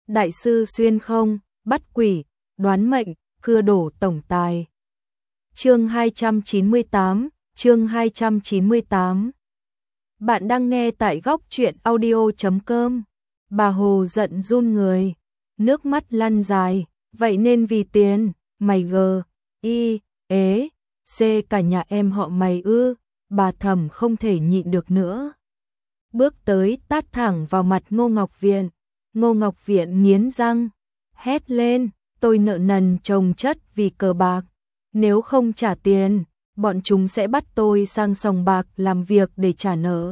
đại sư xuyên không, bắt quỷ, đoán mệnh, cưa đổ tổng tài. Chương 298. Bạn đang nghe tại góc truyện audio.com. Bà Hồ giận run người, nước mắt lăn dài, vậy nên vì tiền, mày cả nhà em họ mày ư? Bà Thẩm không thể nhịn được nữa. Bước tới tát thẳng vào mặt Ngô Ngọc Viện. Ngô Ngọc Viện nghiến răng, hét lên, tôi nợ nần chồng chất vì cờ bạc. Nếu không trả tiền, bọn chúng sẽ bắt tôi sang sòng bạc làm việc để trả nợ.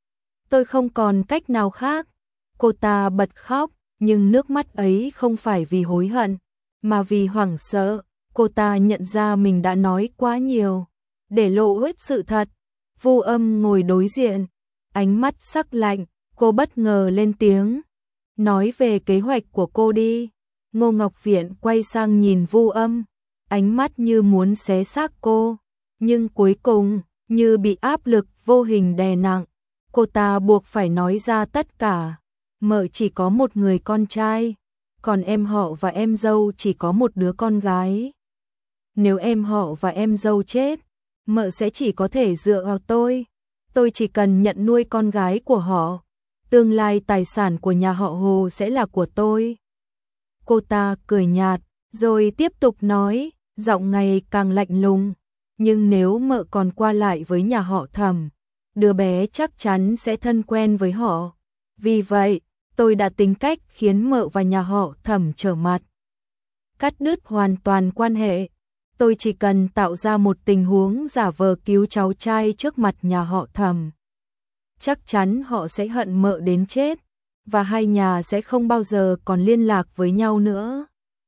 Tôi không còn cách nào khác. Cô ta bật khóc, nhưng nước mắt ấy không phải vì hối hận, mà vì hoảng sợ. Cô ta nhận ra mình đã nói quá nhiều, để lộ hết sự thật. Vu Âm ngồi đối diện, ánh mắt sắc lạnh, cô bất ngờ lên tiếng. Nói về kế hoạch của cô đi. Ngô Ngọc Viện quay sang nhìn Vu Âm, ánh mắt như muốn xé xác cô, nhưng cuối cùng, như bị áp lực vô hình đè nặng, cô ta buộc phải nói ra tất cả. Mợ chỉ có một người con trai, còn em họ và em dâu chỉ có một đứa con gái. Nếu em họ và em dâu chết, mợ sẽ chỉ có thể dựa vào tôi. Tôi chỉ cần nhận nuôi con gái của họ. Tương lai tài sản của nhà họ Hồ sẽ là của tôi. Cô ta cười nhạt, rồi tiếp tục nói, giọng ngày càng lạnh lùng. Nhưng nếu mợ còn qua lại với nhà họ Thẩm, đứa bé chắc chắn sẽ thân quen với họ. Vì vậy, tôi đã tính cách khiến mợ và nhà họ Thẩm trở mặt. Cắt đứt hoàn toàn quan hệ. Tôi chỉ cần tạo ra một tình huống giả vờ cứu cháu trai trước mặt nhà họ Thẩm. Chắc chắn họ sẽ hận mợ đến chết, và hai nhà sẽ không bao giờ còn liên lạc với nhau nữa.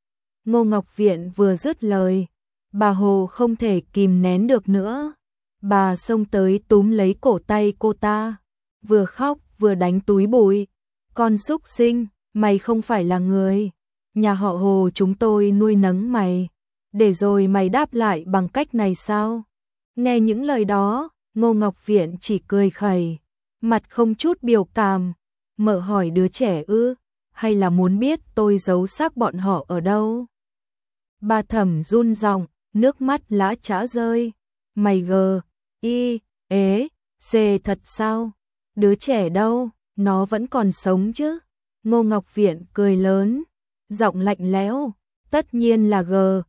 Ngô Ngọc Viện vừa dứt lời, bà Hồ không thể kìm nén được nữa. Bà xông tới túm lấy cổ tay cô ta, vừa khóc vừa đánh túi bụi. Con súc sinh, mày không phải là người. Nhà họ Hồ chúng tôi nuôi nấng mày, để rồi mày đáp lại bằng cách này sao? Nghe những lời đó, Ngô Ngọc Viện chỉ cười khẩy, mặt không chút biểu cảm. Mợ hỏi đứa trẻ ư, hay là muốn biết tôi giấu xác bọn họ ở đâu? Bà Thẩm run giọng, nước mắt lã chã rơi. Mày thật sao? Đứa trẻ đâu? Nó vẫn còn sống chứ? Ngô Ngọc Viện cười lớn, giọng lạnh lẽo, tất nhiên là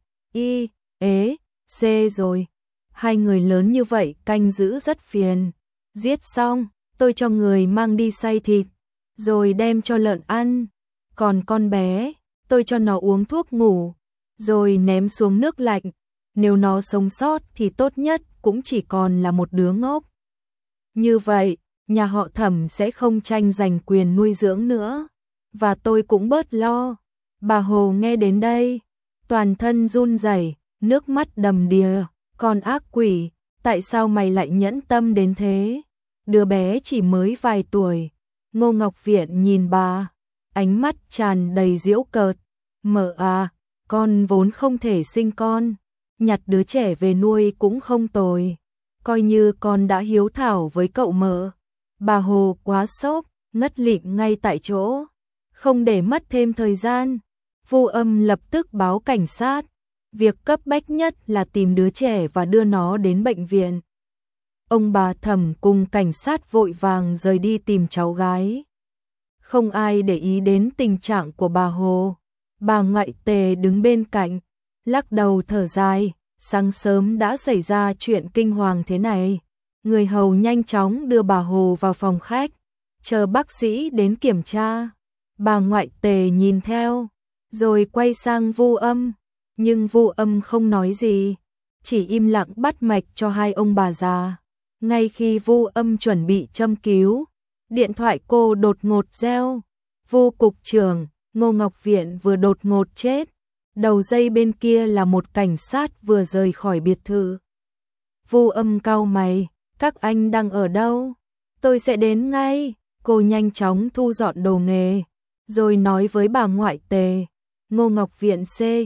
rồi. Hai người lớn như vậy canh giữ rất phiền. Giết xong, tôi cho người mang đi xay thịt, rồi đem cho lợn ăn. Còn con bé, tôi cho nó uống thuốc ngủ, rồi ném xuống nước lạnh. Nếu nó sống sót thì tốt nhất cũng chỉ còn là một đứa ngốc. Như vậy, nhà họ Thẩm sẽ không tranh giành quyền nuôi dưỡng nữa, và tôi cũng bớt lo. Bà Hồ nghe đến đây, toàn thân run rẩy, nước mắt đầm đìa. Con ác quỷ, tại sao mày lại nhẫn tâm đến thế? Đứa bé chỉ mới vài tuổi. Ngô Ngọc Viện nhìn bà, ánh mắt tràn đầy giễu cợt. Mợ à, con vốn không thể sinh con, nhặt đứa trẻ về nuôi cũng không tồi. Coi như con đã hiếu thảo với cậu mợ. Bà Hồ quá sốc, ngất lịm ngay tại chỗ. Không để mất thêm thời gian, Vu Âm lập tức báo cảnh sát. Việc cấp bách nhất là tìm đứa trẻ và đưa nó đến bệnh viện. Ông bà Thẩm cùng cảnh sát vội vàng rời đi tìm cháu gái. Không ai để ý đến tình trạng của bà Hồ. Bà ngoại Tề đứng bên cạnh, lắc đầu thở dài. Sáng sớm đã xảy ra chuyện kinh hoàng thế này. Người hầu nhanh chóng đưa bà Hồ vào phòng khách, chờ bác sĩ đến kiểm tra. Bà ngoại Tề nhìn theo, rồi quay sang Vu Âm. Nhưng Vu Âm không nói gì, chỉ im lặng bắt mạch cho hai ông bà già. Ngay khi Vu Âm chuẩn bị châm cứu, điện thoại cô đột ngột reo. Vu cục trưởng, Ngô Ngọc Viện vừa đột ngột chết. Đầu dây bên kia là một cảnh sát vừa rời khỏi biệt thự. Vu Âm cau mày, các anh đang ở đâu? Tôi sẽ đến ngay. Cô nhanh chóng thu dọn đồ nghề, rồi nói với bà ngoại Tề. Ngô Ngọc Viện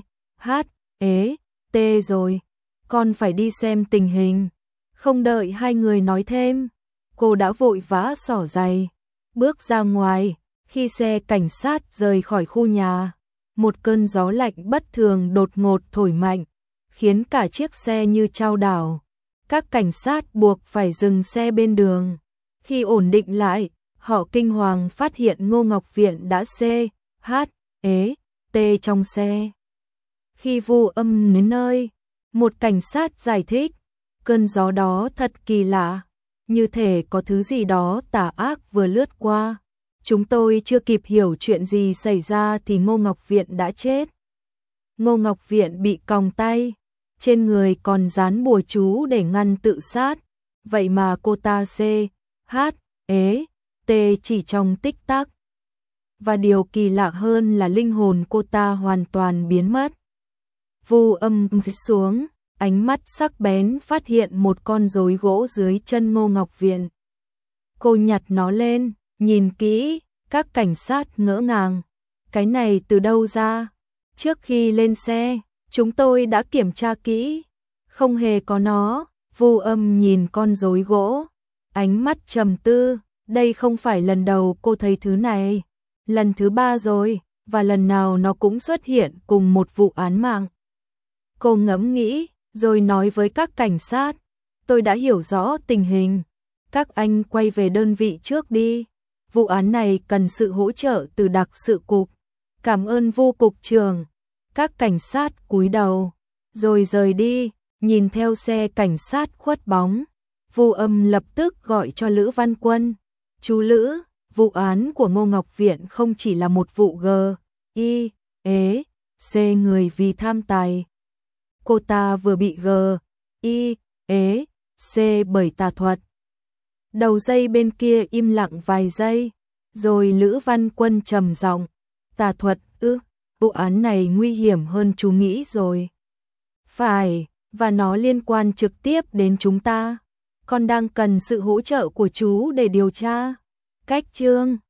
rồi, con phải đi xem tình hình. Không đợi hai người nói thêm, cô đã vội vã xỏ giày, bước ra ngoài. Khi xe cảnh sát rời khỏi khu nhà, một cơn gió lạnh bất thường đột ngột thổi mạnh, khiến cả chiếc xe như chao đảo. Các cảnh sát buộc phải dừng xe bên đường. Khi ổn định lại, họ kinh hoàng phát hiện Ngô Ngọc Viện đã CHT trong xe. Khi Vu Âm đến nơi, một cảnh sát giải thích, cơn gió đó thật kỳ lạ, như thể có thứ gì đó tà ác vừa lướt qua. Chúng tôi chưa kịp hiểu chuyện gì xảy ra thì Ngô Ngọc Viện đã chết. Ngô Ngọc Viện bị còng tay, trên người còn dán bùa chú để ngăn tự sát. Vậy mà cô ta CHT chỉ trong tích tắc. Và điều kỳ lạ hơn là linh hồn cô ta hoàn toàn biến mất. Vu Âm xuống, ánh mắt sắc bén phát hiện một con rối gỗ dưới chân Ngô Ngọc Viện. Cô nhặt nó lên, nhìn kỹ, các cảnh sát ngỡ ngàng. Cái này từ đâu ra? Trước khi lên xe, chúng tôi đã kiểm tra kỹ, không hề có nó. Vu Âm nhìn con rối gỗ, ánh mắt trầm tư, đây không phải lần đầu cô thấy thứ này, lần thứ 3 rồi, và lần nào nó cũng xuất hiện cùng một vụ án mạng. Cô ngẫm nghĩ, rồi nói với các cảnh sát, tôi đã hiểu rõ tình hình, các anh quay về đơn vị trước đi, vụ án này cần sự hỗ trợ từ đặc sự cục. Cảm ơn Vu cục trưởng. Các cảnh sát cúi đầu, rồi rời đi, nhìn theo xe cảnh sát khuất bóng. Vu Âm lập tức gọi cho Lữ Văn Quân. Chú Lữ, vụ án của Ngô Ngọc Viện không chỉ là một vụ G.I.E.C. người vì tham tài. Cô ta vừa bị G.I.E.C. bởi tà thuật. Đầu dây bên kia im lặng vài giây, rồi Lữ Văn Quân trầm giọng, tà thuật vụ án này nguy hiểm hơn chú nghĩ rồi. Phải, và nó liên quan trực tiếp đến chúng ta. Con đang cần sự hỗ trợ của chú để điều tra. Cách chương